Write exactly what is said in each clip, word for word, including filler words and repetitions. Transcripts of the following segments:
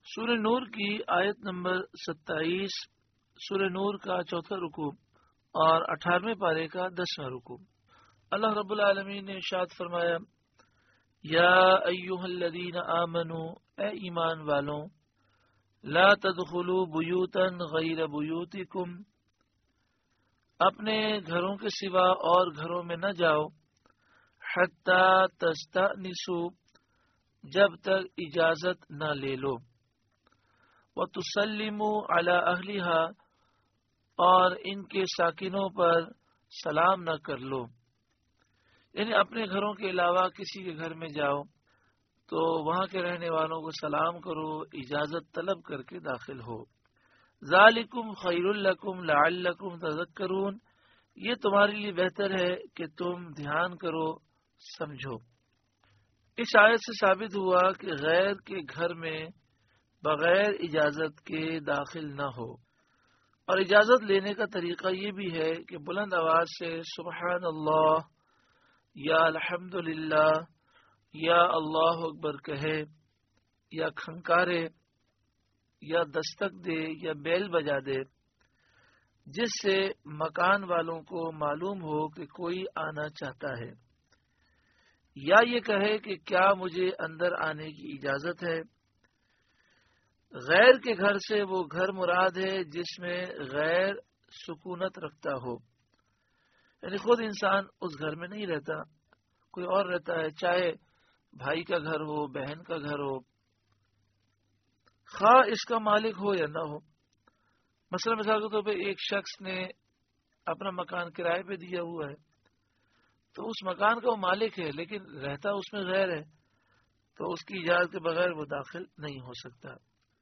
سورہ نور کی آیت نمبر ستائیس، سورہ نور کا چوتھا رکوع اور اٹھارہویں پارے کا دسواں رکوع۔ اللہ رب العالمین نے ارشاد فرمایا، یا ایھا الذین آمنوا، اے ایمان والوں، لا تدخلوا بیوتا غیر بیوتکم، اپنے گھروں کے سوا اور گھروں میں نہ جاؤ، حتی تستأنسوا، جب تک اجازت نہ لے لو، وَتُسَلِّمُوا عَلَىٰ أَهْلِهَا، اور ان کے ساکنوں پر سلام نہ کر لو، یعنی اپنے گھروں کے علاوہ کسی کے گھر میں جاؤ تو وہاں کے رہنے والوں کو سلام کرو، اجازت طلب کر کے داخل ہو۔ ذَلِكُمْ خَيْرٌ لَكُمْ لَعَلَّكُمْ تَذَكَّرُونَ، یہ تمہارے لیے بہتر ہے کہ تم دھیان کرو، سمجھو۔ اس آیت سے ثابت ہوا کہ غیر کے گھر میں بغیر اجازت کے داخل نہ ہو، اور اجازت لینے کا طریقہ یہ بھی ہے کہ بلند آواز سے سبحان اللہ یا الحمدللہ یا اللہ اکبر کہے، یا کھنکارے، یا دستک دے، یا بیل بجا دے، جس سے مکان والوں کو معلوم ہو کہ کوئی آنا چاہتا ہے، یا یہ کہے کہ کیا مجھے اندر آنے کی اجازت ہے۔ غیر کے گھر سے وہ گھر مراد ہے جس میں غیر سکونت رکھتا ہو، یعنی خود انسان اس گھر میں نہیں رہتا، کوئی اور رہتا ہے، چاہے بھائی کا گھر ہو، بہن کا گھر ہو، خواہ اس کا مالک ہو یا نہ ہو۔ مثلا مثال کے طور پہ ایک شخص نے اپنا مکان کرائے پہ دیا ہوا ہے، تو اس مکان کا وہ مالک ہے لیکن رہتا اس میں غیر ہے، تو اس کی اجازت کے بغیر وہ داخل نہیں ہو سکتا۔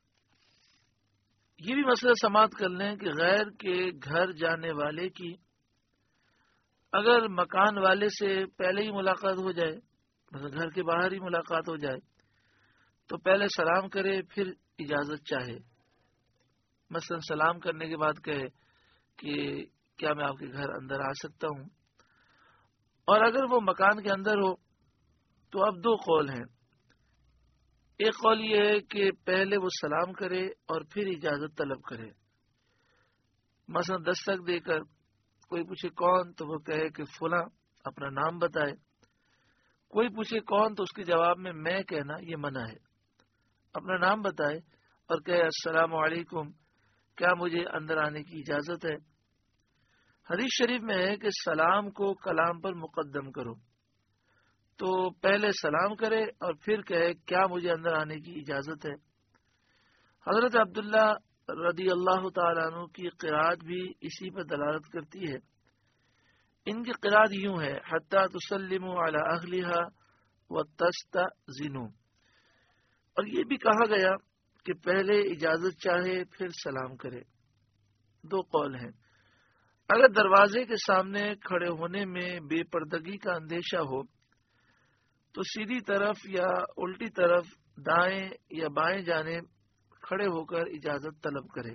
یہ بھی مسئلہ سماعت کر لیں کہ غیر کے گھر جانے والے کی اگر مکان والے سے پہلے ہی ملاقات ہو جائے، مثلا گھر کے باہر ہی ملاقات ہو جائے، تو پہلے سلام کرے پھر اجازت چاہے۔ مثلا سلام کرنے کے بعد کہے کہ کیا میں آپ کے گھر اندر آ سکتا ہوں، اور اگر وہ مکان کے اندر ہو تو اب دو قول ہیں۔ ایک قول یہ ہے کہ پہلے وہ سلام کرے اور پھر اجازت طلب کرے، مثلا دستک دے کر کوئی پوچھے کون تو وہ کہے کہ فلاں، اپنا نام بتائے۔ کوئی پوچھے کون تو اس کے جواب میں میں کہنا یہ منع ہے، اپنا نام بتائے اور کہے السلام علیکم، کیا مجھے اندر آنے کی اجازت ہے۔ حدیث شریف میں ہے کہ سلام کو کلام پر مقدم کرو، تو پہلے سلام کرے اور پھر کہے کیا مجھے اندر آنے کی اجازت ہے۔ حضرت عبداللہ رضی اللہ تعالیٰ عنہ کی قرات بھی اسی پر دلالت کرتی ہے۔ ان کی قرات یوں ہے، حتی تسلموا علی اہلھا وتستأذنوا، اور یہ بھی کہا گیا کہ پہلے اجازت چاہے پھر سلام کرے۔ دو قول ہیں۔ اگر دروازے کے سامنے کھڑے ہونے میں بے پردگی کا اندیشہ ہو تو سیدھی طرف یا الٹی طرف، دائیں یا بائیں جانب کھڑے ہو کر اجازت طلب کرے۔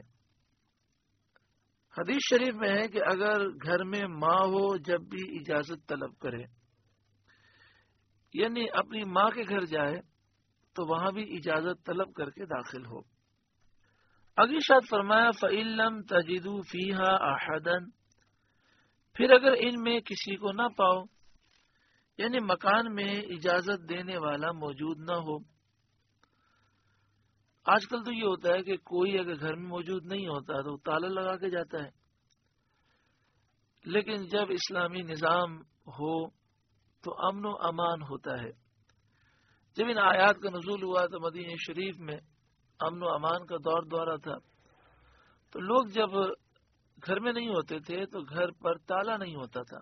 حدیث شریف میں ہے کہ اگر گھر میں ماں ہو جب بھی اجازت طلب کرے، یعنی اپنی ماں کے گھر جائے تو وہاں بھی اجازت طلب کر کے داخل ہو۔ اگلی شاد فرمایا فَإِن لَّمْ تَجِدُوا فِيهَا أَحَدًا، پھر اگر ان میں کسی کو نہ پاؤ، یعنی مکان میں اجازت دینے والا موجود نہ ہو۔ آج کل تو یہ ہوتا ہے کہ کوئی اگر گھر میں موجود نہیں ہوتا تو تالا لگا کے جاتا ہے، لیکن جب اسلامی نظام ہو تو امن و امان ہوتا ہے۔ جب ان آیات کا نزول ہوا تو مدینہ شریف میں امن و امان کا دور دورہ تھا، تو لوگ جب گھر میں نہیں ہوتے تھے تو گھر پر تالا نہیں ہوتا تھا،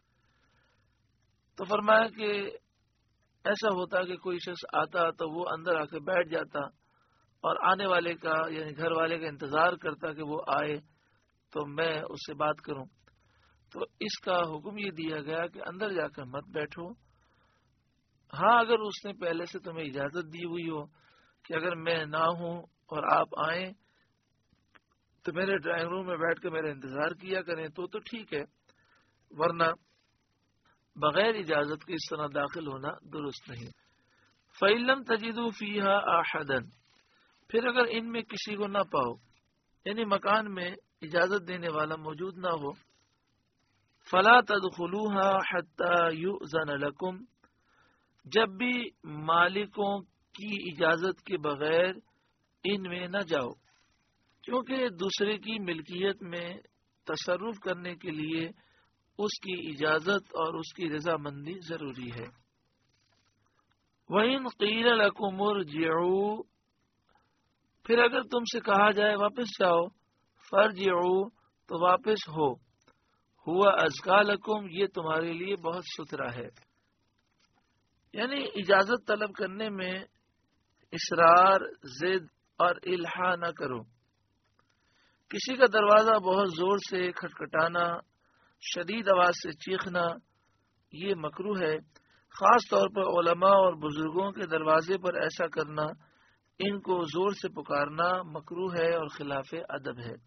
تو فرمایا کہ ایسا ہوتا کہ کوئی شخص آتا تو وہ اندر آ کے بیٹھ جاتا اور آنے والے کا یعنی گھر والے کا انتظار کرتا کہ وہ آئے تو میں اس سے بات کروں۔ تو اس کا حکم یہ دیا گیا کہ اندر جا کر مت بیٹھو، ہاں اگر اس نے پہلے سے تمہیں اجازت دی ہوئی ہو کہ اگر میں نہ ہوں اور آپ آئیں تو میرے ڈرائنگ روم میں بیٹھ کے میرا انتظار کیا کریں تو تو ٹھیک ہے، ورنہ بغیر اجازت کے اس طرح داخل ہونا درست نہیں۔ فَإِن لَّمْ تَجِدُوا فِيهَا أَحَدًا، پھر اگر ان میں کسی کو نہ پاؤ، یعنی مکان میں اجازت دینے والا موجود نہ ہو، فلا تدخلوها حتى يؤذن لكم، جب بھی مالکوں کی اجازت کے بغیر ان میں نہ جاؤ، کیونکہ دوسرے کی ملکیت میں تصرف کرنے کے لیے اس کی اجازت اور اس کی رضامندی ضروری ہے۔ وَإِنْ قِيلَ لَكُمُ ارْجِعُوا، پھر اگر تم سے کہا جائے واپس جاؤ، فَارْجِعُوا، تو واپس ہو، ہوا ازکا لکم، یہ تمہارے لیے بہت ستھرا ہے۔ یعنی اجازت طلب کرنے میں اصرار، ضد اور الحاح نہ کرو۔ کسی کا دروازہ بہت زور سے کھٹکھٹانا، شدید آواز سے چیخنا، یہ مکروہ ہے۔ خاص طور پر علماء اور بزرگوں کے دروازے پر ایسا کرنا، ان کو زور سے پکارنا مکروہ ہے اور خلاف ادب ہے۔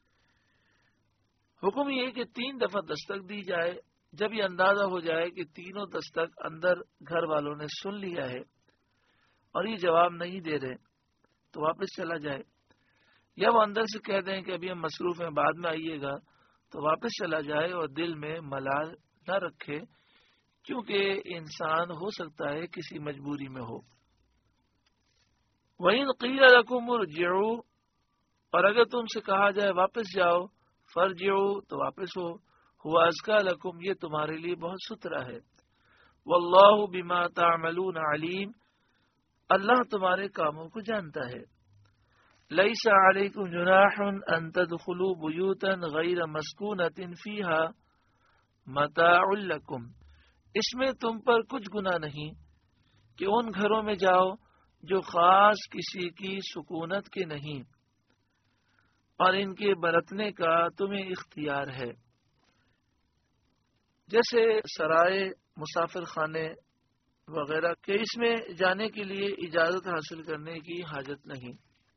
حکم یہ کہ تین دفعہ دستک دی جائے، جب یہ اندازہ ہو جائے کہ تینوں دستک اندر گھر والوں نے سن لیا ہے اور یہ جواب نہیں دے رہے، تو واپس چلا جائے، یا وہ اندر سے کہہ دیں کہ ابھی ہم مصروف ہیں، بعد میں آئیے گا، تو واپس چلا جائے اور دل میں ملال نہ رکھے، کیونکہ انسان ہو سکتا ہے کسی مجبوری میں ہو۔ وَإِنْ قِيلَ لَكُمُ ارْجِعُوا، اور اگر تم سے کہا جائے واپس جاؤ، فَارْجِعُوا، تو واپس ہو، ہوا ازکا لکم، یہ تمہارے لیے بہت ستھرا ہے۔ وَاللَّهُ بِمَا تَعْمَلُونَ عَلِيمٌ، اللہ تمہارے کاموں کو جانتا ہے۔ لَيْسَ عَلَيْكُمْ جُنَاحٌ أَن تَدْخُلُوا بُيُوتًا غَيْرَ مَسْكُونَةٍ فِيهَا مَتَاعٌ لَكُمْ، اس میں تم پر کچھ گناہ نہیں کہ ان گھروں میں جاؤ جو خاص کسی کی سکونت کے نہیں، اور ان کے برتنے کا تمہیں اختیار ہے، جیسے سرائے، مسافر خانے وغیرہ، کہ اس میں جانے کے لیے اجازت حاصل کرنے کی حاجت نہیں۔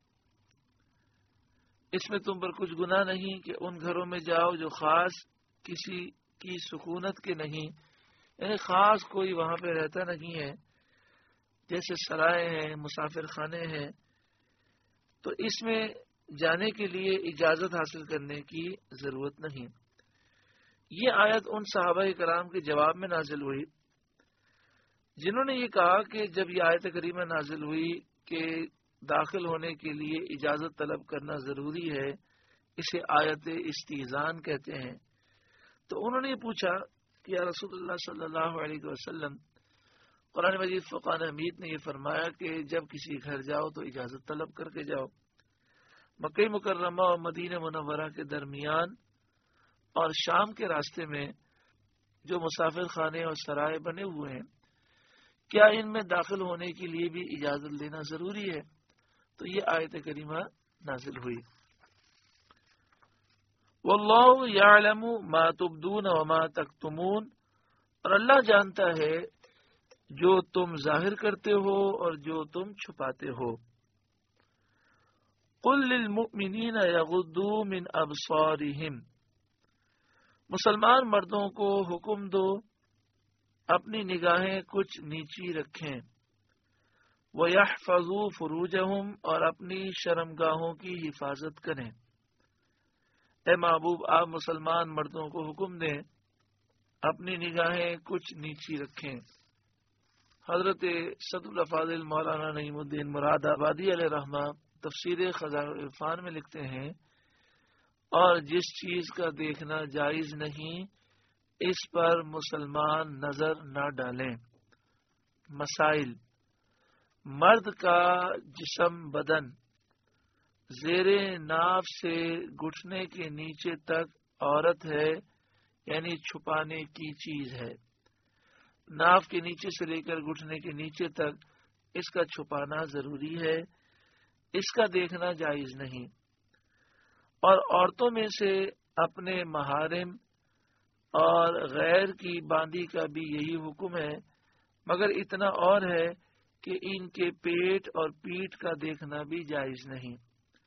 اس میں تم پر کچھ گناہ نہیں کہ ان گھروں میں جاؤ جو خاص کسی کی سکونت کے نہیں، یعنی خاص کوئی وہاں پہ رہتا نہیں ہے، جیسے سرائے ہیں، مسافر خانے ہیں، تو اس میں جانے کے لیے اجازت حاصل کرنے کی ضرورت نہیں۔ یہ آیت ان صحابہ کرام کے جواب میں نازل ہوئی جنہوں نے یہ کہا کہ جب یہ آیت کریمہ نازل ہوئی کہ داخل ہونے کے لیے اجازت طلب کرنا ضروری ہے، اسے آیت استئذان کہتے ہیں، تو انہوں نے یہ پوچھا کہ یا رسول اللہ صلی اللہ علیہ وسلم، قرآن مجید فرقان حمید نے یہ فرمایا کہ جب کسی گھر جاؤ تو اجازت طلب کر کے جاؤ۔ مکہ مکرمہ اور مدینہ منورہ کے درمیان اور شام کے راستے میں جو مسافر خانے اور سرائے بنے ہوئے ہیں، کیا ان میں داخل ہونے کے لیے بھی اجازت لینا ضروری ہے؟ تو یہ آیت کریمہ نازل ہوئی۔ واللہ یعلم ما تبدون وما تکتمون، اور اللہ جانتا ہے جو تم ظاہر کرتے ہو اور جو تم چھپاتے ہو۔ قل للمؤمنین یغضوا من ابصارہم، مسلمان مردوں کو حکم دو اپنی نگاہیں کچھ نیچی رکھیں، وَيَحْفَظُوا فُرُوجَهُمْ، اور اپنی شرمگاہوں کی حفاظت کریں۔ اے محبوب، آپ مسلمان مردوں کو حکم دیں اپنی نگاہیں کچھ نیچی رکھیں۔ حضرت صدر الافاضل مولانا نعیم الدین مراد آبادی علیہ رحمہ تفسیر خزائن العرفان میں لکھتے ہیں، اور جس چیز کا دیکھنا جائز نہیں اس پر مسلمان نظر نہ ڈالیں۔ مسائل: مرد کا جسم بدن زیر ناف سے گھٹنے کے نیچے تک عورت ہے، یعنی چھپانے کی چیز ہے۔ ناف کے نیچے سے لے کر گھٹنے کے نیچے تک اس کا چھپانا ضروری ہے، اس کا دیکھنا جائز نہیں۔ اور عورتوں میں سے اپنے محارم اور غیر کی باندی کا بھی یہی حکم ہے، مگر اتنا اور ہے کہ ان کے پیٹ اور پیٹھ کا دیکھنا بھی جائز نہیں،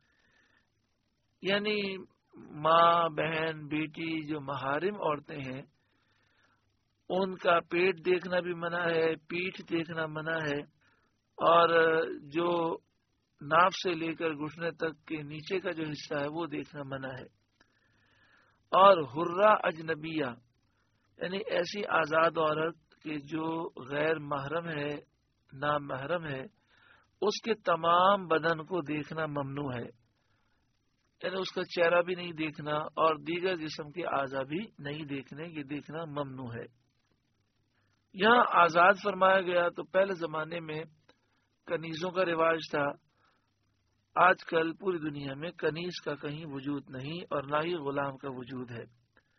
یعنی ماں، بہن، بیٹی جو محارم عورتیں ہیں ان کا پیٹ دیکھنا بھی منع ہے، پیٹھ دیکھنا منع ہے، اور جو ناف سے لے کر گھٹنے تک کے نیچے کا جو حصہ ہے وہ دیکھنا منع ہے. اور حرہ اجنبیہ یعنی ایسی آزاد عورت کہ جو غیر محرم ہے، نامحرم ہے، اس کے تمام بدن کو دیکھنا ممنوع ہے. یعنی اس کا چہرہ بھی نہیں دیکھنا اور دیگر جسم کے اعضاء بھی نہیں دیکھنے، یہ دیکھنا ممنوع ہے. یہاں آزاد فرمایا گیا تو پہلے زمانے میں کنیزوں کا رواج تھا. آج کل پوری دنیا میں کنیز کا کہیں وجود نہیں اور نہ ہی غلام کا وجود ہے.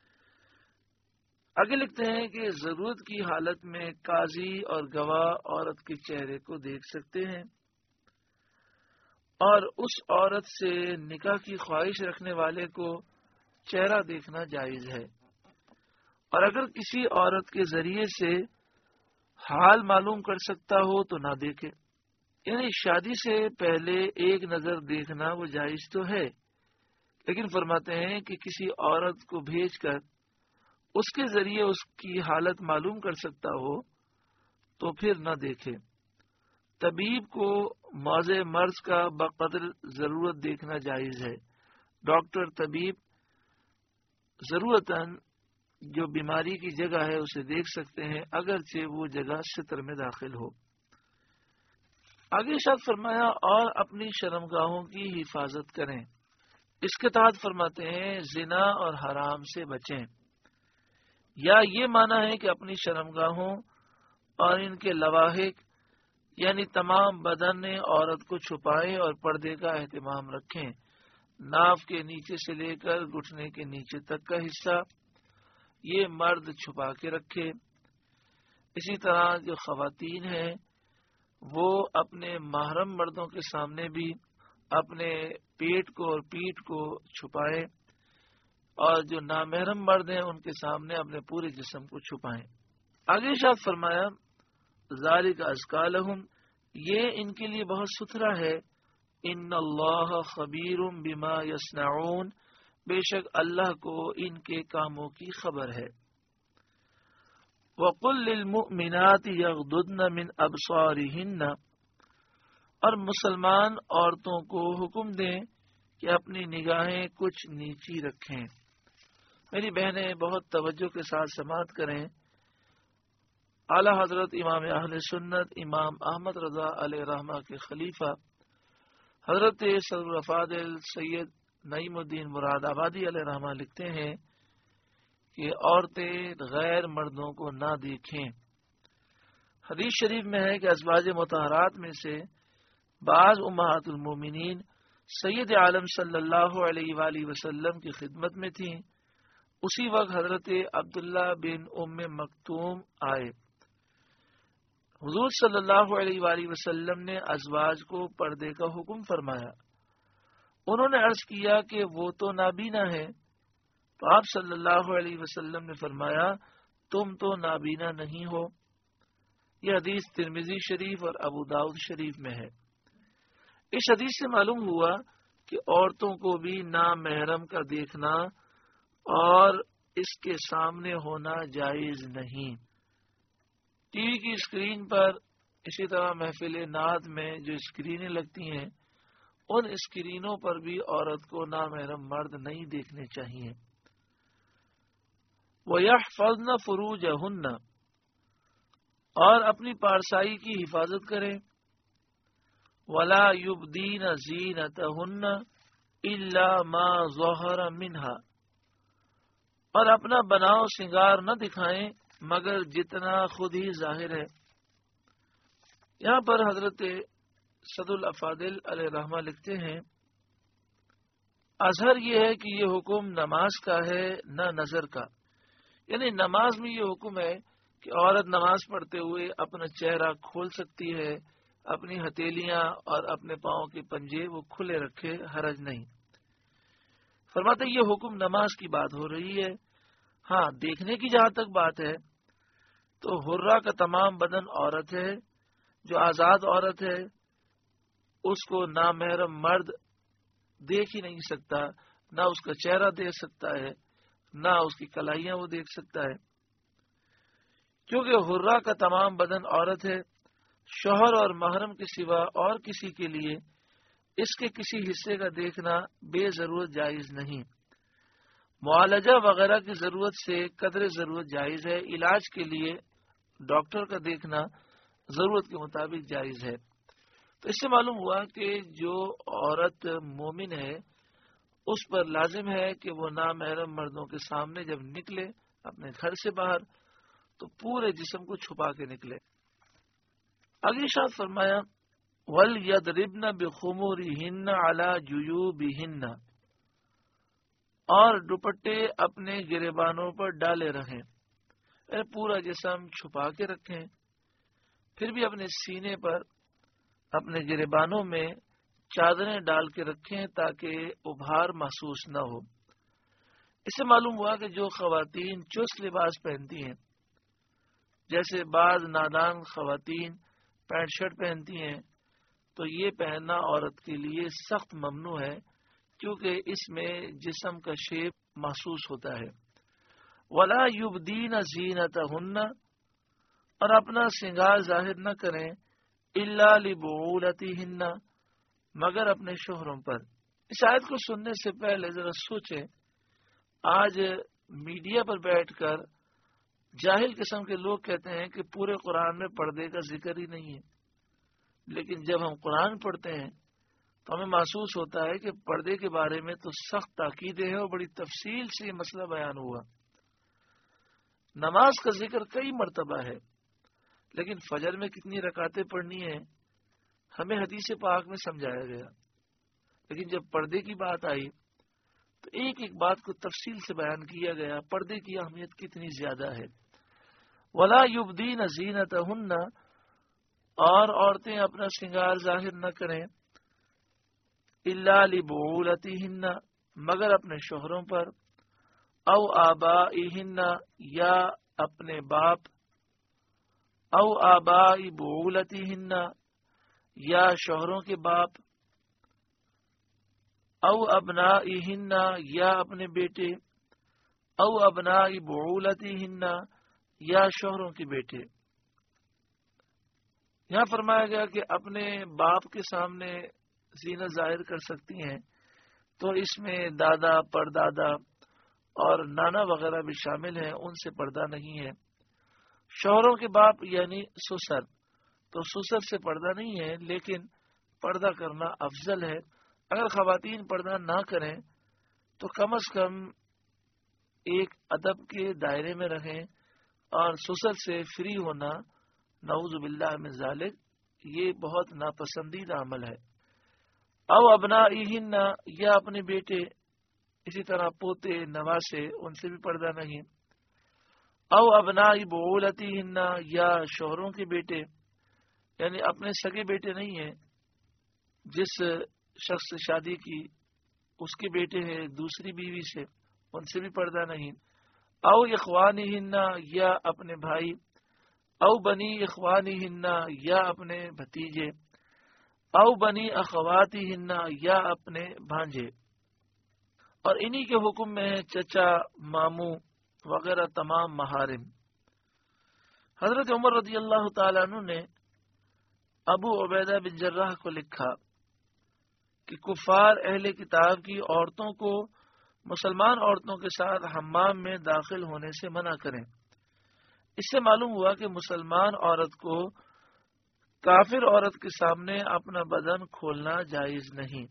آگے لکھتے ہیں کہ ضرورت کی حالت میں قاضی اور گواہ عورت کے چہرے کو دیکھ سکتے ہیں اور اس عورت سے نکاح کی خواہش رکھنے والے کو چہرہ دیکھنا جائز ہے. اور اگر کسی عورت کے ذریعے سے حال معلوم کر سکتا ہو تو نہ دیکھے. یعنی شادی سے پہلے ایک نظر دیکھنا وہ جائز تو ہے، لیکن فرماتے ہیں کہ کسی عورت کو بھیج کر اس کے ذریعے اس کی حالت معلوم کر سکتا ہو تو پھر نہ دیکھے. طبیب کو موضع مرض کا بقدر ضرورت دیکھنا جائز ہے. ڈاکٹر طبیب ضرورتاً جو بیماری کی جگہ ہے اسے دیکھ سکتے ہیں اگرچہ وہ جگہ ستر میں داخل ہو. آگے ارشاد فرمایا اور اپنی شرمگاہوں کی حفاظت کریں. اس کے تحت فرماتے ہیں زنا اور حرام سے بچیں. یا یہ معنی ہے کہ اپنی شرمگاہوں اور ان کے لواحق یعنی تمام بدن عورت کو چھپائیں اور پردے کا اہتمام رکھیں. ناف کے نیچے سے لے کر گھٹنے کے نیچے تک کا حصہ یہ مرد چھپا کے رکھے. اسی طرح جو خواتین ہیں وہ اپنے محرم مردوں کے سامنے بھی اپنے پیٹ کو اور پیٹھ کو چھپائیں اور جو نامحرم مرد ہیں ان کے سامنے اپنے پورے جسم کو چھپائیں. آگے ارشاد فرمایا ذالک ازکی لہم، یہ ان کے لیے بہت ستھرا ہے. ان اللہ خبیر بما یصنعون، بے شک اللہ کو ان کے کاموں کی خبر ہے. وَقُلْ لِلْمُؤْمِنَاتِ يَغْضُضْنَ مِنْ أَبْصَارِهِنَّ، اور مسلمان عورتوں کو حکم دیں کہ اپنی نگاہیں کچھ نیچی رکھیں. میری بہنیں بہت توجہ کے ساتھ سماعت کریں. اعلی حضرت امام اہل سنت امام احمد رضا علیہ رحمہ کے خلیفہ حضرت صدر الافاضل سید نعیم الدین مراد آبادی علیہ رحمہ لکھتے ہیں کہ عورتیں غیر مردوں کو نہ دیکھیں. حدیث شریف میں ہے کہ ازواج مطہرات میں سے بعض امہات المومنین سید عالم صلی اللہ علیہ وآلہ وسلم کی خدمت میں تھیں. اسی وقت حضرت عبداللہ بن ام مکتوم آئے. حضور صلی اللہ علیہ وآلہ وسلم نے ازواج کو پردے کا حکم فرمایا. انہوں نے عرض کیا کہ وہ تو نابینا ہے. تو آپ صلی اللہ علیہ وسلم نے فرمایا تم تو نابینا نہیں ہو. یہ حدیث ترمذی شریف اور ابو داؤد شریف میں ہے. اس حدیث سے معلوم ہوا کہ عورتوں کو بھی نامحرم کا دیکھنا اور اس کے سامنے ہونا جائز نہیں. ٹی وی کی اسکرین پر اسی طرح محفل نعت میں جو اسکرینیں لگتی ہیں ان اسکرینوں پر بھی عورت کو نامحرم مرد نہیں دیکھنے چاہیے. وَيَحْفَظْنَ فُرُوجَهُنَّ، اور اپنی پارسائی کی حفاظت کریں. وَلَا يُبْدِينَ زِينَتَهُنَّ إِلَّا مَا ظَهَرَ مِنْهَا، اور اپنا بناؤ سنگار نہ دکھائیں مگر جتنا خود ہی ظاہر ہے. یہاں پر حضرت صدر الافاضل علیہ رحمہ لکھتے ہیں اظہر یہ ہے کہ یہ حکم نماز کا ہے نہ نظر کا. یعنی نماز میں یہ حکم ہے کہ عورت نماز پڑھتے ہوئے اپنا چہرہ کھول سکتی ہے، اپنی ہتھیلیاں اور اپنے پاؤں کے پنجے وہ کھلے رکھے، حرج نہیں. فرماتے یہ حکم نماز کی بات ہو رہی ہے. ہاں دیکھنے کی جہاں تک بات ہے تو حرہ کا تمام بدن عورت ہے. جو آزاد عورت ہے اس کو نامحرم مرد دیکھ ہی نہیں سکتا، نہ اس کا چہرہ دیکھ سکتا ہے نہ اس کی کلائیاں وہ دیکھ سکتا ہے. کیونکہ حرہ کا تمام بدن عورت ہے. شوہر اور محرم کے سوا اور کسی کے لیے اس کے کسی حصے کا دیکھنا بے ضرورت جائز نہیں. معالجہ وغیرہ کی ضرورت سے قدر ضرورت جائز ہے. علاج کے لیے ڈاکٹر کا دیکھنا ضرورت کے مطابق جائز ہے. تو اس سے معلوم ہوا کہ جو عورت مومن ہے اس پر لازم ہے کہ وہ نامحرم مردوں کے سامنے جب نکلے اپنے گھر سے باہر تو پورے جسم کو چھپا کے نکلے. اگلی شاد فرمایا وَلْيَضْرِبْنَ بِخُمُورِهِنَّ عَلَى جُيُوبِهِنَّ، اور دوپٹے اپنے گریبانوں پر ڈالے رہیں، پورا جسم چھپا کے رکھیں، پھر بھی اپنے سینے پر اپنے گریبانوں میں چادریں ڈال کے رکھیں تاکہ ابھار محسوس نہ ہو. اس سے معلوم ہوا کہ جو خواتین چست لباس پہنتی ہیں، جیسے بعض نادان خواتین پینٹ شرٹ پہنتی ہیں، تو یہ پہننا عورت کے لیے سخت ممنوع ہے، کیونکہ اس میں جسم کا شیپ محسوس ہوتا ہے. وَلَا يُبْدِينَ زِينَتَهُنَّ، اور اپنا سنگار ظاہر نہ کریں، إِلَّا لِبُعُولَتِهِنَّ، مگر اپنے شوہروں پر. اس آیت کو سننے سے پہلے ذرا سوچیں، آج میڈیا پر بیٹھ کر جاہل قسم کے لوگ کہتے ہیں کہ پورے قرآن میں پردے کا ذکر ہی نہیں ہے، لیکن جب ہم قرآن پڑھتے ہیں تو ہمیں محسوس ہوتا ہے کہ پردے کے بارے میں تو سخت تاکیدیں ہیں اور بڑی تفصیل سے یہ مسئلہ بیان ہوا. نماز کا ذکر کئی مرتبہ ہے، لیکن فجر میں کتنی رکعتیں پڑھنی ہیں ہمیں حدیث پاک میں سمجھایا گیا. لیکن جب پردے کی بات آئی تو ایک ایک بات کو تفصیل سے بیان کیا گیا، پردے کی اہمیت کتنی زیادہ ہے. وَلَا يُبْدِينَ زِينَتَهُنَّ، اور عورتیں اپنا سنگار ظاہر نہ کریں، إِلَّا لِبُعُولَتِهِنَّ، مگر اپنے شوہروں پر، او آبائِهِنَّ، یا اپنے باپ، او آبائی بعولتِهِنَّ، یا شوہروں کے باپ، او ابنائِهِنَّ، یا اپنے بیٹے، او ابنائی بعولتِهِنَّ، یا شوہروں کے بیٹے. یہاں فرمایا گیا کہ اپنے باپ کے سامنے زینت ظاہر کر سکتی ہیں، تو اس میں دادا، پردادا اور نانا وغیرہ بھی شامل ہیں، ان سے پردہ نہیں ہے. شوہروں کے باپ یعنی سسر، تو سسر سے پردہ نہیں ہے، لیکن پردہ کرنا افضل ہے. اگر خواتین پردہ نہ کریں تو کم از کم ایک ادب کے دائرے میں رہیں، اور سسر سے فری ہونا نعوذ باللہ من ذالک یہ بہت ناپسندیدہ عمل ہے. او ابنائہن، یا اپنے بیٹے، اسی طرح پوتے نواسے، ان سے بھی پردہ نہیں. او ابنائی بعولتہن، یا شوہروں کے بیٹے، یعنی اپنے سگے بیٹے نہیں ہیں، جس شخص سے شادی کی اس کے بیٹے ہیں دوسری بیوی سے، ان سے بھی پردہ نہیں. او اخوانہن، یا اپنے بھائی، او بنی اخوانہن، یا اپنے بھتیجے، او بنی اخواتہن، یا اپنے بھانجے. اور انہی کے حکم میں ہے چچا، ماموں وغیرہ تمام محارم. حضرت عمر رضی اللہ تعالیٰ عنہ نے ابو عبیدہ بن جراح کو لکھا کہ کفار اہل کتاب کی عورتوں کو مسلمان عورتوں کے ساتھ حمام میں داخل ہونے سے منع کریں. اس سے معلوم ہوا کہ مسلمان عورت کو کافر عورت کے سامنے اپنا بدن کھولنا جائز نہیں.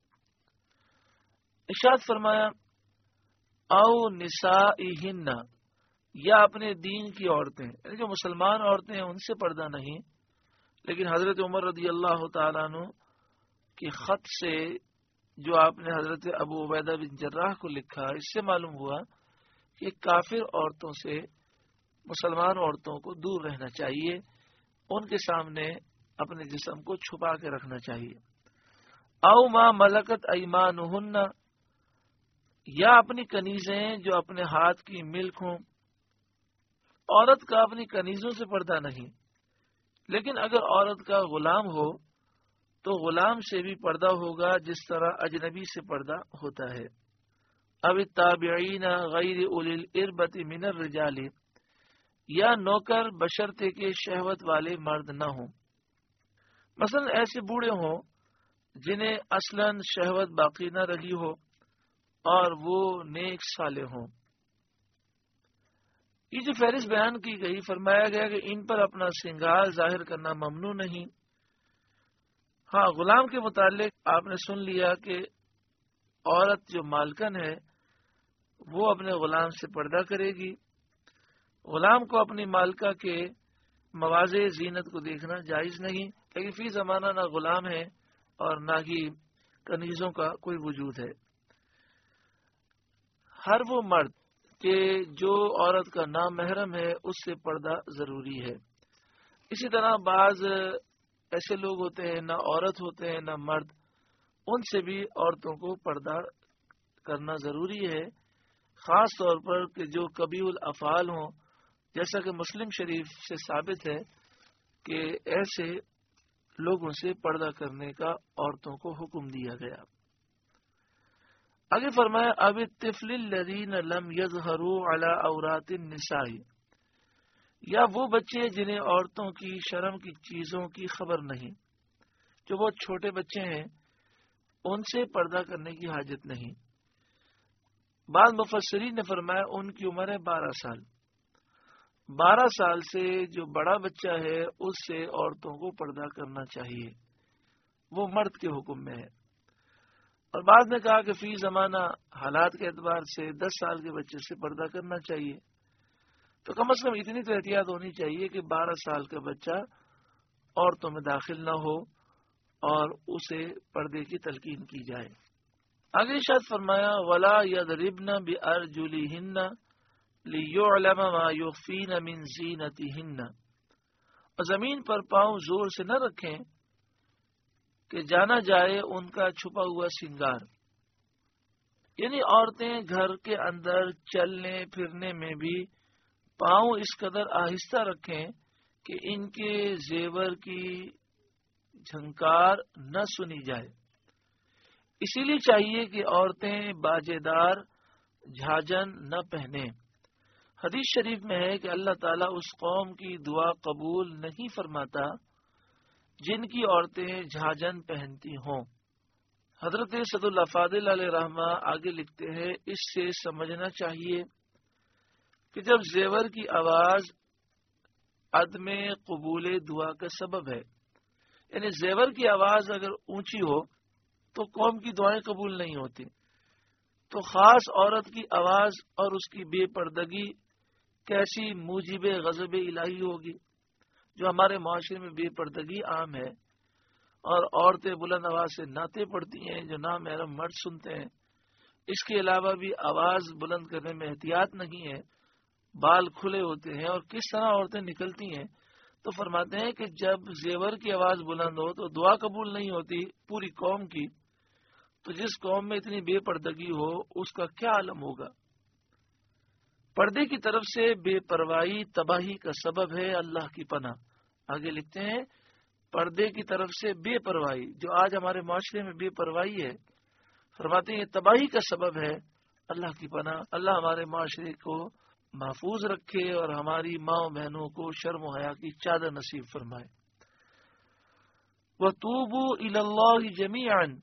ارشاد فرمایا او نسائہن، یا اپنے دین کی عورتیں، یعنی جو مسلمان عورتیں ہیں ان سے پردہ نہیں. لیکن حضرت عمر رضی اللہ تعالیٰ عنہ کے خط سے جو آپ نے حضرت ابو عبیدہ بن جراح کو لکھا، اس سے معلوم ہوا کہ کافر عورتوں سے مسلمان عورتوں کو دور رہنا چاہیے، ان کے سامنے اپنے جسم کو چھپا کے رکھنا چاہیے. او ما ملکت ایمانہن، یا اپنی کنیزیں جو اپنے ہاتھ کی ملک ہوں. عورت کا اپنی کنیزوں سے پردہ نہیں، لیکن اگر عورت کا غلام ہو تو غلام سے بھی پردہ ہوگا جس طرح اجنبی سے پردہ ہوتا ہے. اب التابعین غیر اولی الاربۃ من الرجال، یا نوکر بشرطے کے شہوت والے مرد نہ ہوں. مثلا ایسے بوڑھے ہوں جنہیں اصلاً شہوت باقی نہ رہی ہو اور وہ نیک صالح ہوں۔ یہ جو فہرست بیان کی گئی، فرمایا گیا کہ ان پر اپنا سنگار ظاہر کرنا ممنوع نہیں۔ ہاں، غلام کے متعلق آپ نے سن لیا کہ عورت جو مالکن ہے وہ اپنے غلام سے پردہ کرے گی۔ غلام کو اپنی مالکہ کے مواضع زینت کو دیکھنا جائز نہیں، لیکن فی زمانہ نہ غلام ہے اور نہ ہی کنیزوں کا کوئی وجود ہے۔ ہر وہ مرد کہ جو عورت کا نام محرم ہے اس سے پردہ ضروری ہے۔ اسی طرح بعض ایسے لوگ ہوتے ہیں، نہ عورت ہوتے ہیں نہ مرد، ان سے بھی عورتوں کو پردہ کرنا ضروری ہے، خاص طور پر کہ جو قبیح الافعال ہوں، جیسا کہ مسلم شریف سے ثابت ہے کہ ایسے لوگوں سے پردہ کرنے کا عورتوں کو حکم دیا گیا۔ آگے فرمایا اب الطفل الذین لم یظہروا علی عورات النساء، یا وہ بچے جنہیں عورتوں کی شرم کی چیزوں کی خبر نہیں، جو بہت چھوٹے بچے ہیں ان سے پردہ کرنے کی حاجت نہیں۔ بعض مفسرین نے فرمایا ان کی عمر ہے بارہ سال۔ بارہ سال سے جو بڑا بچہ ہے اس سے عورتوں کو پردہ کرنا چاہیے، وہ مرد کے حکم میں ہے۔ اور بعض نے کہا کہ فی زمانہ حالات کے اعتبار سے دس سال کے بچے سے پردہ کرنا چاہیے، تو کم از کم اتنی تو احتیاط ہونی چاہیے کہ بارہ سال کا بچہ عورتوں میں داخل نہ ہو اور اسے پردے کی تلقین کی جائے۔ آگے ارشاد فرمایا ولا یضربن بارجلہن لیعلم ما یخفین من زینتہن، اور زمین پر پاؤں زور سے نہ رکھیں کہ جانا جائے ان کا چھپا ہوا سنگار، یعنی عورتیں گھر کے اندر چلنے پھرنے میں بھی پاؤں اس قدر آہستہ رکھیں کہ ان کے زیور کی جھنکار نہ سنی جائے۔ اسی لیے چاہیے کہ عورتیں باجےدار جھاجن نہ پہنیں۔ حدیث شریف میں ہے کہ اللہ تعالیٰ اس قوم کی دعا قبول نہیں فرماتا جن کی عورتیں جھاجن پہنتی ہوں۔ حضرت صد اللہ فاضل علیہ رحمہ آگے لکھتے ہیں اس سے سمجھنا چاہیے کہ جب زیور کی آواز عدم قبول دعا کا سبب ہے، یعنی زیور کی آواز اگر اونچی ہو تو قوم کی دعائیں قبول نہیں ہوتی، تو خاص عورت کی آواز اور اس کی بے پردگی کیسی موجب غضب الہی ہوگی، جو ہمارے معاشرے میں بے پردگی عام ہے، اور عورتیں بلند آواز سے نعتیں پڑھتی ہیں جو نامحرم مرد سنتے ہیں۔ اس کے علاوہ بھی آواز بلند کرنے میں احتیاط نہیں ہے، بال کھلے ہوتے ہیں، اور کس طرح عورتیں نکلتی ہیں، تو فرماتے ہیں کہ جب زیور کی آواز بلند ہو تو دعا قبول نہیں ہوتی پوری قوم کی، تو جس قوم میں اتنی بے پردگی ہو اس کا کیا عالم ہوگا۔ پردے کی طرف سے بے پرواہی تباہی کا سبب ہے، اللہ کی پناہ۔ آگے لکھتے ہیں پردے کی طرف سے بے پرواہی، جو آج ہمارے معاشرے میں بے پرواہی ہے، فرماتے ہیں تباہی کا سبب ہے، اللہ کی پناہ۔ اللہ ہمارے معاشرے کو محفوظ رکھے اور ہماری ماں بہنوں کو شرم و حیا کی چادر نصیب فرمائے۔ وَتُوبُوا إِلَى اللَّهِ جَمِيعًا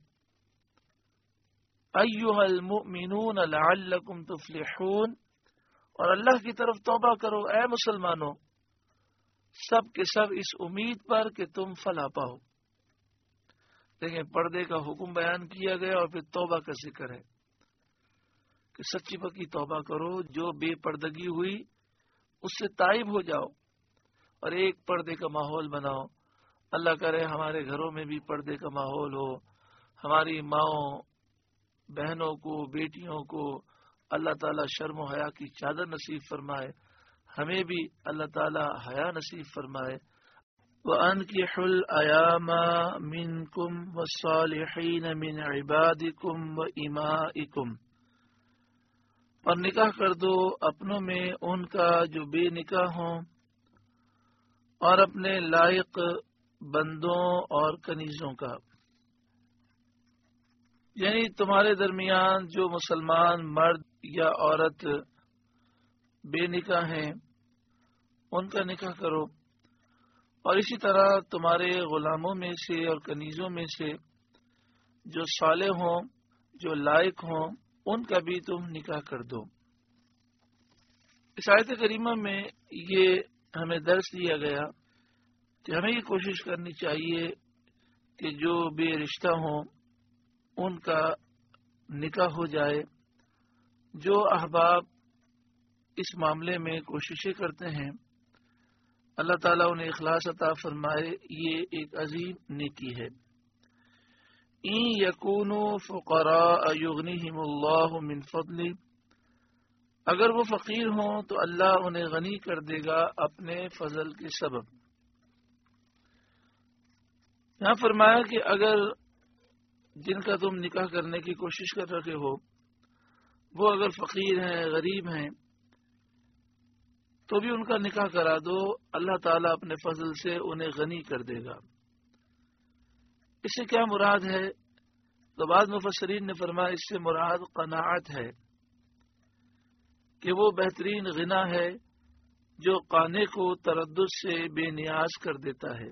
أَيُّهَا الْمُؤْمِنُونَ لَعَلَّكُمْ تُفْلِحُونَ، اور اللہ کی طرف توبہ کرو اے مسلمانوں، سب کے سب اس امید پر کہ تم فلاح پاؤ۔ دیکھیں پردے کا حکم بیان کیا گیا اور پھر توبہ کا ذکر ہے کہ سچی پکی توبہ کرو، جو بے پردگی ہوئی اس سے تائب ہو جاؤ اور ایک پردے کا ماحول بناؤ۔ اللہ کرے ہمارے گھروں میں بھی پردے کا ماحول ہو، ہماری ماؤں بہنوں کو بیٹیوں کو اللہ تعالیٰ شرم و حیا کی چادر نصیب فرمائے، ہمیں بھی اللہ تعالیٰ حیا نصیب فرمائے۔ وَأَنكِحُوا الْأَيَامَ مِنكُمْ وَالصَّالِحِينَ مِنْ عِبَادِكُمْ وَإِمَائِكُمْ، اور نکاح کر دو اپنوں میں ان کا جو بے نکاح ہوں، اور اپنے لائق بندوں اور کنیزوں کا، یعنی تمہارے درمیان جو مسلمان مرد یا عورت بے نکاح ہیں ان کا نکاح کرو، اور اسی طرح تمہارے غلاموں میں سے اور کنیزوں میں سے جو صالح ہوں، جو لائق ہوں، ان کا بھی تم نکاح کر دو۔ اس آیت کریمہ میں یہ ہمیں درس دیا گیا کہ ہمیں یہ کوشش کرنی چاہیے کہ جو بے رشتہ ہوں ان کا نکاح ہو جائے۔ جو احباب اس معاملے میں کوششیں کرتے ہیں اللہ تعالیٰ انہیں اخلاص عطا فرمائے، یہ ایک عظیم نیکی ہے۔ ان یکونوا فقراء یغنیہم اللہ من فضلہ، اگر وہ فقیر ہوں تو اللہ انہیں غنی کر دے گا اپنے فضل کے سبب۔ یہاں فرمایا کہ اگر جن کا تم نکاح کرنے کی کوشش کر رہے ہو وہ اگر فقیر ہیں، غریب ہیں، تو بھی ان کا نکاح کرا دو، اللہ تعالیٰ اپنے فضل سے انہیں غنی کر دے گا۔ اس سے کیا مراد ہے؟ تو بعض مفسرین نے فرمایا اس سے مراد قناعت ہے کہ وہ بہترین غنا ہے جو قانے کو تردد سے بے نیاز کر دیتا ہے۔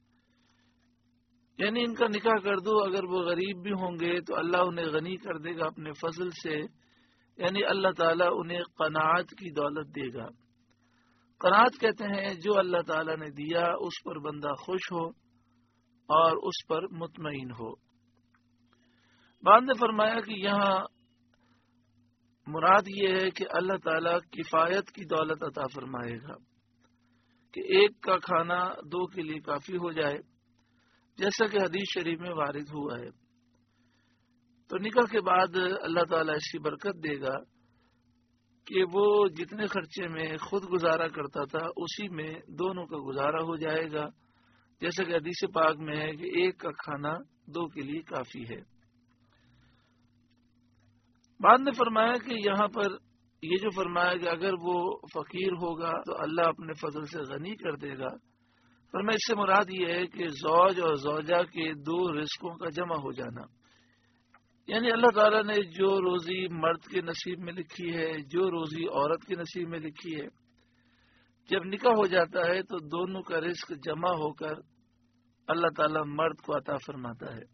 یعنی ان کا نکاح کر دو، اگر وہ غریب بھی ہوں گے تو اللہ انہیں غنی کر دے گا اپنے فضل سے، یعنی اللہ تعالیٰ انہیں قناعت کی دولت دے گا۔ قناعت کہتے ہیں جو اللہ تعالیٰ نے دیا اس پر بندہ خوش ہو اور اس پر مطمئن ہو۔ بعد نے فرمایا کہ یہاں مراد یہ ہے کہ اللہ تعالیٰ کفایت کی دولت عطا فرمائے گا کہ ایک کا کھانا دو کے لیے کافی ہو جائے، جیسا کہ حدیث شریف میں وارد ہوا ہے۔ تو نکاح کے بعد اللہ تعالیٰ ایسی برکت دے گا کہ وہ جتنے خرچے میں خود گزارا کرتا تھا اسی میں دونوں کا گزارا ہو جائے گا، جیسا کہ حدیث پاک میں ہے کہ ایک کا کھانا دو کے لیے کافی ہے۔ بعد نے فرمایا کہ یہاں پر یہ جو فرمایا کہ اگر وہ فقیر ہوگا تو اللہ اپنے فضل سے غنی کر دے گا، فرمایا اس سے مراد یہ ہے کہ زوج اور زوجہ کے دو رزقوں کا جمع ہو جانا، یعنی اللہ تعالیٰ نے جو روزی مرد کے نصیب میں لکھی ہے، جو روزی عورت کے نصیب میں لکھی ہے، جب نکاح ہو جاتا ہے تو دونوں کا رزق جمع ہو کر اللہ تعالیٰ مرد کو عطا فرماتا ہے۔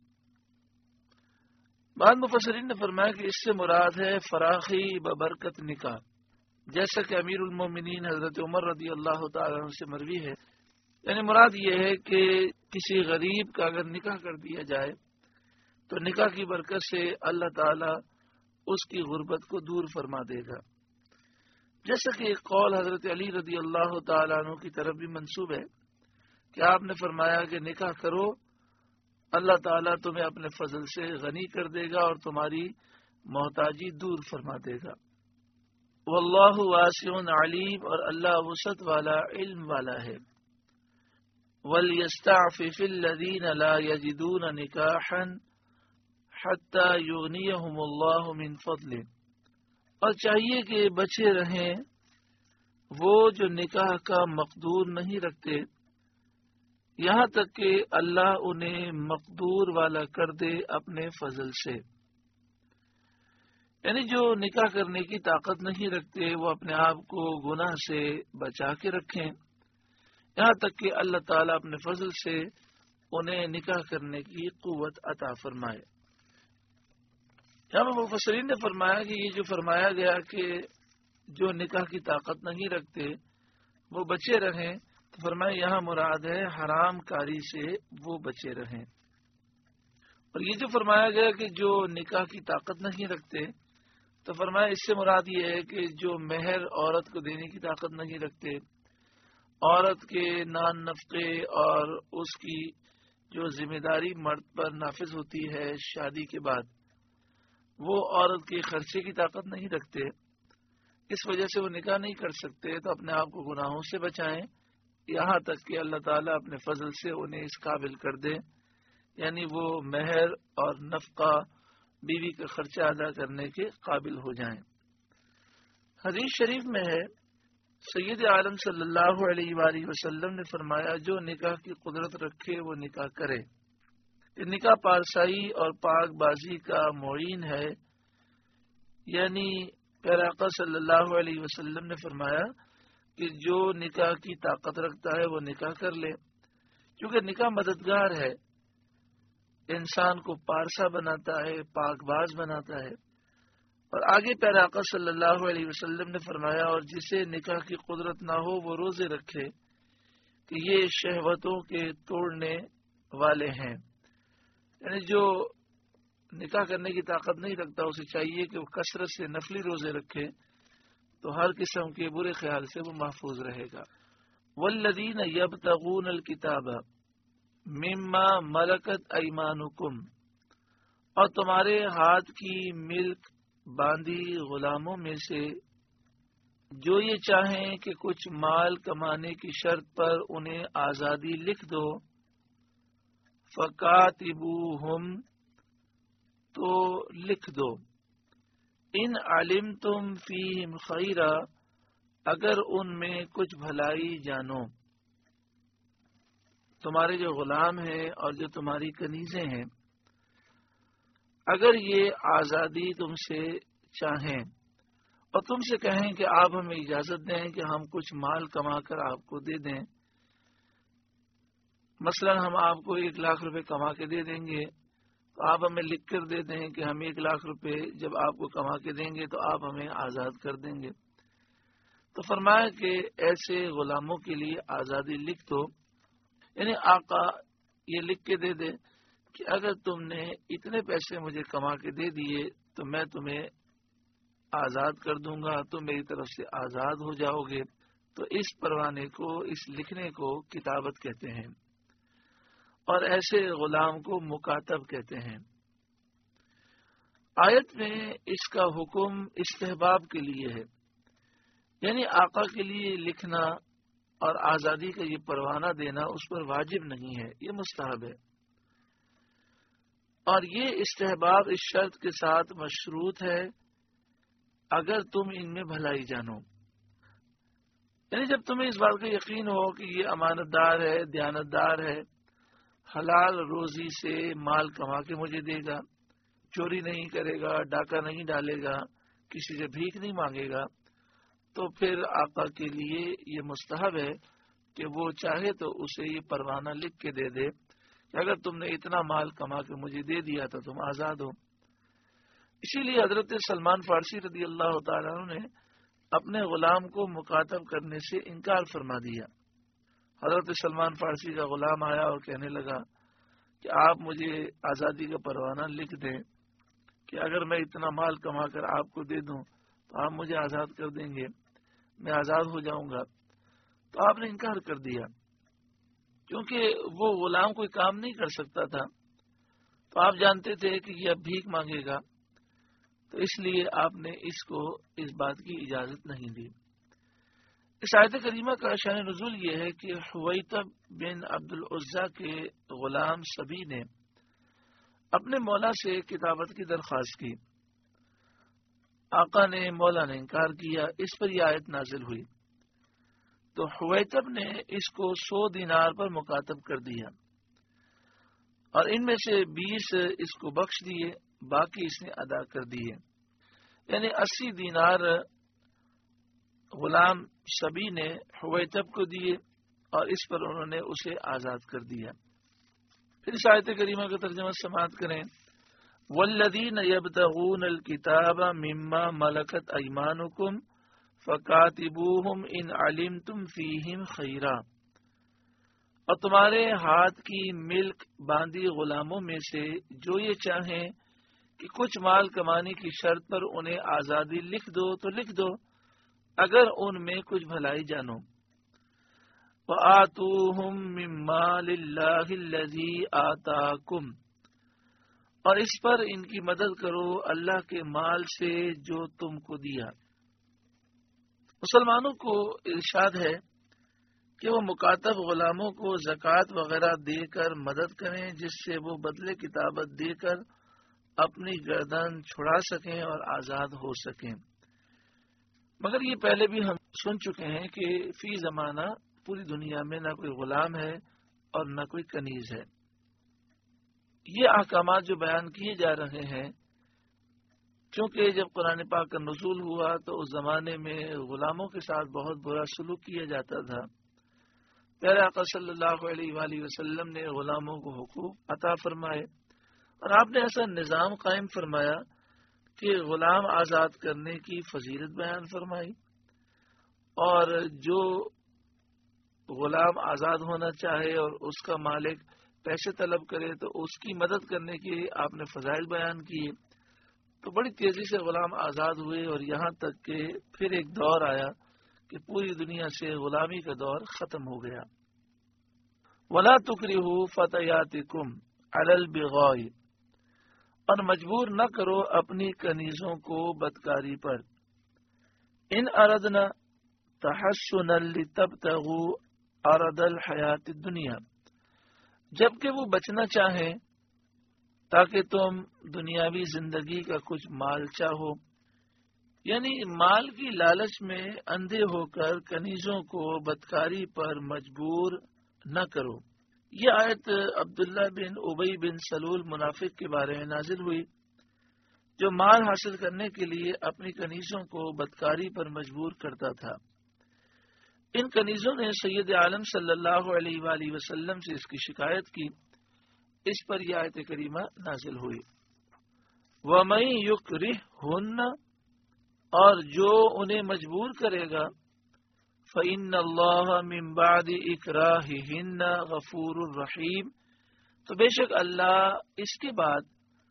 بعض مفسرین نے فرمایا کہ اس سے مراد ہے فراخی ببرکت نکاح، جیسا کہ امیر المومنین حضرت عمر رضی اللہ تعالیٰ عنہ سے مروی ہے۔ یعنی مراد یہ ہے کہ کسی غریب کا اگر نکاح کر دیا جائے تو نکاح کی برکت سے اللہ تعالیٰ اس کی غربت کو دور فرما دے گا، جیسا کہ ایک قول حضرت علی رضی اللہ تعالیٰ عنہ کی طرف بھی منسوب ہے کہ آپ نے فرمایا کہ نکاح کرو، اللہ تعالیٰ تمہیں اپنے فضل سے غنی کر دے گا اور تمہاری محتاجی دور فرما دے گا۔ واللہ واسع علیم، اور اللہ وسعت والا علم والا ہے۔ وَلْيَسْتَعْفِفِ الَّذِينَ لَا يَجِدُونَ نِكَاحًا حَتَّى يُغْنِيَهُمُ اللَّهُ مِنْ فَضْلِهِ، اور چاہیے کہ بچے رہیں وہ جو نکاح کا مقدور نہیں رکھتے یہاں تک کہ اللہ انہیں مقدور والا کر دے اپنے فضل سے۔ یعنی جو نکاح کرنے کی طاقت نہیں رکھتے وہ اپنے آپ کو گناہ سے بچا کے رکھیں یہاں تک کہ اللہ تعالیٰ اپنے فضل سے انہیں نکاح کرنے کی قوت عطا فرمائے۔ یہاں مفسرین نے فرمایا کہ یہ جو فرمایا گیا کہ جو نکاح کی طاقت نہیں رکھتے وہ بچے رہیں، تو فرمایا یہاں مراد ہے حرام کاری سے وہ بچے رہیں۔ اور یہ جو فرمایا گیا کہ جو نکاح کی طاقت نہیں رکھتے، تو فرمایا اس سے مراد یہ ہے کہ جو مہر عورت کو دینے کی طاقت نہیں رکھتے، عورت کے نان نفقے اور اس کی جو ذمہ داری مرد پر نافذ ہوتی ہے شادی کے بعد، وہ عورت کے خرچے کی طاقت نہیں رکھتے، اس وجہ سے وہ نکاح نہیں کر سکتے، تو اپنے آپ کو گناہوں سے بچائیں یہاں تک کہ اللہ تعالیٰ اپنے فضل سے انہیں اس قابل کر دے، یعنی وہ مہر اور نفقہ بیوی کا خرچہ ادا کرنے کے قابل ہو جائیں۔ حدیث شریف میں ہے سید عالم صلی اللہ علیہ وآلہ وسلم نے فرمایا جو نکاح کی قدرت رکھے وہ نکاح کرے، کہ نکاح پارسائی اور پاک بازی کا معین ہے، یعنی پیارے آقا صلی اللہ علیہ وسلم نے فرمایا کہ جو نکاح کی طاقت رکھتا ہے وہ نکاح کر لے، کیونکہ نکاح مددگار ہے۔ انسان کو پارسا بناتا ہے، پاک باز بناتا ہے۔ اور آگے پیارے آقا صلی اللہ علیہ وسلم نے فرمایا اور جسے نکاح کی قدرت نہ ہو وہ روزے رکھے کہ یہ شہوتوں کے توڑنے والے ہیں۔ یعنی جو نکاح کرنے کی طاقت نہیں رکھتا اسے چاہیے کہ وہ کثرت سے نفلی روزے رکھے، تو ہر قسم کے برے خیال سے وہ محفوظ رہے گا۔ والذین یبتغون الکتاب مما ملکت ایمانکم، اور تمہارے ہاتھ کی ملک باندھی غلاموں میں سے جو یہ چاہیں کہ کچھ مال کمانے کی شرط پر انہیں آزادی لکھ دو، فکاتبوہم، تو لکھ دو، ان علمتم فیہم خیرا، اگر ان میں کچھ بھلائی جانو۔ تمہارے جو غلام ہیں اور جو تمہاری کنیزیں ہیں، اگر یہ آزادی تم سے چاہیں اور تم سے کہیں کہ آپ ہمیں اجازت دیں کہ ہم کچھ مال کما کر آپ کو دے دیں، مثلا ہم آپ کو ایک لاکھ روپے کما کے دے دیں گے، تو آپ ہمیں لکھ کر دے دیں کہ ہم ایک لاکھ روپے جب آپ کو کما کے دیں گے تو آپ ہمیں آزاد کر دیں گے۔ تو فرمایا کہ ایسے غلاموں کے لیے آزادی لکھ دو، یعنی آقا یہ لکھ کے دے دے کہ اگر تم نے اتنے پیسے مجھے کما کے دے دیے تو میں تمہیں آزاد کر دوں گا، تم میری طرف سے آزاد ہو جاؤ گے۔ تو اس پروانے کو، اس لکھنے کو کتابت کہتے ہیں، اور ایسے غلام کو مکاتب کہتے ہیں۔ آیت میں اس کا حکم استحباب کے لیے ہے، یعنی آقا کے لیے لکھنا اور آزادی کا یہ پروانہ دینا اس پر واجب نہیں ہے، یہ مستحب ہے۔ اور یہ استحباب اس شرط کے ساتھ مشروط ہے اگر تم ان میں بھلائی جانو، یعنی جب تمہیں اس بات کا یقین ہو کہ یہ امانت دار ہے، دیانت دار ہے، حلال روزی سے مال کما کے مجھے دے گا، چوری نہیں کرے گا، ڈاکہ نہیں ڈالے گا، کسی سے بھیک نہیں مانگے گا، تو پھر آقا کے لیے یہ مستحب ہے کہ وہ چاہے تو اسے یہ پروانہ لکھ کے دے دے کہ اگر تم نے اتنا مال کما کے مجھے دے دیا تو تم آزاد ہو۔ اسی لیے حضرت سلمان فارسی رضی اللہ تعالیٰ عنہ نے اپنے غلام کو مکاتب کرنے سے انکار فرما دیا۔ حضرت سلمان فارسی کا غلام آیا اور کہنے لگا کہ آپ مجھے آزادی کا پروانہ لکھ دیں کہ اگر میں اتنا مال کما کر آپ کو دے دوں تو آپ مجھے آزاد کر دیں گے، میں آزاد ہو جاؤں گا۔ تو آپ نے انکار کر دیا، کیونکہ وہ غلام کوئی کام نہیں کر سکتا تھا، تو آپ جانتے تھے کہ یہ اب بھیک مانگے گا، تو اس لیے آپ نے اس کو اس بات کی اجازت نہیں دی۔ اس آیت کریمہ کا شان نزول یہ ہے کہ حویتب بن عبد العزا کے غلام سبی نے اپنے مولا سے کتابت کی درخواست کی، آقا نے مولا نے انکار کیا، اس پر یہ آیت نازل ہوئی، تو حویتب نے اس کو سو دینار پر مکاتب کر دیا، اور ان میں سے بیس اس کو بخش دیے، باقی اس نے ادا کر دیے، یعنی اسی دینار غلام سبی نے حویتب کو دیے اور اس پر انہوں نے اسے آزاد کر دیا۔ پھر اس آیت کریمہ کا ترجمہ سماعت کریں۔ والذین یبتغون الکتاب مما ملکت ایمانکم فکاتبوہم ان علمتم فیہم خیرا، اور تمہارے ہاتھ کی ملک باندھی غلاموں میں سے جو یہ چاہیں کہ کچھ مال کمانے کی شرط پر انہیں آزادی لکھ دو تو لکھ دو اگر ان میں کچھ بھلائی جانو۔ وآتوہم من مال اللہ الذی آتاکم، اور اس پر ان کی مدد کرو اللہ کے مال سے جو تم کو دیا۔ مسلمانوں کو ارشاد ہے کہ وہ مکاتب غلاموں کو زکوٰۃ وغیرہ دے کر مدد کریں، جس سے وہ بدلے کتابت دے کر اپنی گردن چھڑا سکیں اور آزاد ہو سکیں۔ مگر یہ پہلے بھی ہم سن چکے ہیں کہ فی زمانہ پوری دنیا میں نہ کوئی غلام ہے اور نہ کوئی کنیز ہے۔ یہ احکامات جو بیان کیے جا رہے ہیں، چونکہ جب قرآن پاک کا نزول ہوا تو اس زمانے میں غلاموں کے ساتھ بہت برا سلوک کیا جاتا تھا۔ پیارے آقا صلی اللہ علیہ وآلہ وسلم نے غلاموں کو حقوق عطا فرمائے، اور آپ نے ایسا نظام قائم فرمایا کہ غلام آزاد کرنے کی فضیلت بیان فرمائی، اور جو غلام آزاد ہونا چاہے اور اس کا مالک پیسے طلب کرے تو اس کی مدد کرنے کی آپ نے فضائل بیان کیے. تو بڑی تیزی سے غلام آزاد ہوئے، اور یہاں تک کہ پھر ایک دور آیا کہ پوری دنیا سے غلامی کا دور ختم ہو گیا. وَلَا تُكْرِهُ فَتَيَاتِكُمْ عَلَى الْبِغَاءِ، اور مجبور نہ کرو اپنی کنیزوں کو بدکاری پر. ان اردنا تحسنا لتبتغوا عرض الحیات الدنیا، جبکہ وہ بچنا چاہیں تاکہ تم دنیاوی زندگی کا کچھ مال چاہو. یعنی مال کی لالچ میں اندھے ہو کر کنیزوں کو بدکاری پر مجبور نہ کرو. یہ آیت عبداللہ بن ابی بن سلول منافق کے بارے میں نازل ہوئی، جو مال حاصل کرنے کے لیے اپنی کنیزوں کو بدکاری پر مجبور کرتا تھا. ان کنیزوں نے سید عالم صلی اللہ علیہ وآلہ وسلم سے اس کی شکایت کی. اس پر یہ آیت کریمہ نازل ہوئی. وَمَن يُكْرِهْهُنَّ، اور جو انہیں مجبور کرے گا، فَإِنَّ اللَّهَ مِن بَعْدِ إِكْرَاهِهِنَّ غَفُورٌ رَحِيمٌ، تو بے شک اللہ اس کے بعد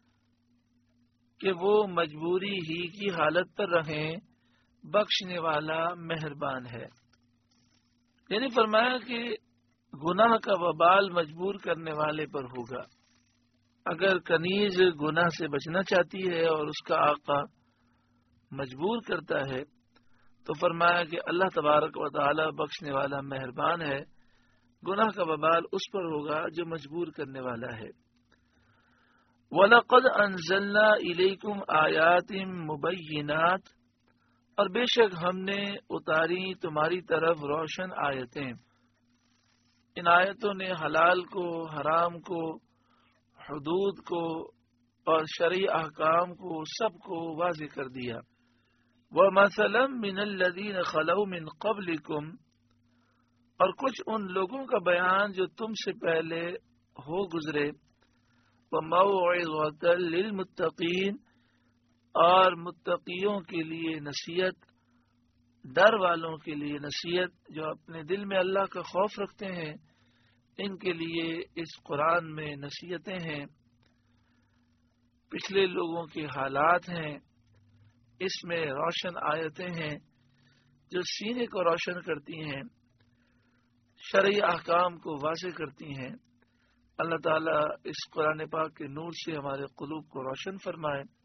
کہ وہ مجبوری ہی کی حالت پر رہیں بخشنے والا مہربان ہے. یعنی فرمایا کہ گناہ کا وبال مجبور کرنے والے پر ہوگا. اگر کنیز گناہ سے بچنا چاہتی ہے اور اس کا آقا مجبور کرتا ہے تو فرمایا کہ اللہ تبارک و تعالی بخشنے والا مہربان ہے. گناہ کا وبال اس پر ہوگا جو مجبور کرنے والا ہے. وَلَقَدْ أَنزَلْنَا إِلَيْكُمْ آيَاتٍ مُبَيِّنَاتٍ، اور بے شک ہم نے اتاری تمہاری طرف روشن آیتیں. ان آیتوں نے حلال کو، حرام کو، حدود کو اور شرعی احکام کو سب کو واضح کر دیا. وَمَثَلًا مِّنَ الَّذِينَ خَلَوْا مِن قَبْلِكُمْ، اور کچھ ان لوگوں کا بیان جو تم سے پہلے ہو گزرے. وَمَوْعِظَةً لِّلْمُتَّقِينَ، اور متقیوں کے لیے نصیحت، ڈر والوں کے لیے نصیحت، جو اپنے دل میں اللہ کا خوف رکھتے ہیں ان کے لیے اس قرآن میں نصیحتیں ہیں، پچھلے لوگوں کے حالات ہیں. اس میں روشن آیتیں ہیں جو سینے کو روشن کرتی ہیں، شرعی احکام کو واضح کرتی ہیں. اللہ تعالیٰ اس قرآن پاک کے نور سے ہمارے قلوب کو روشن فرمائے.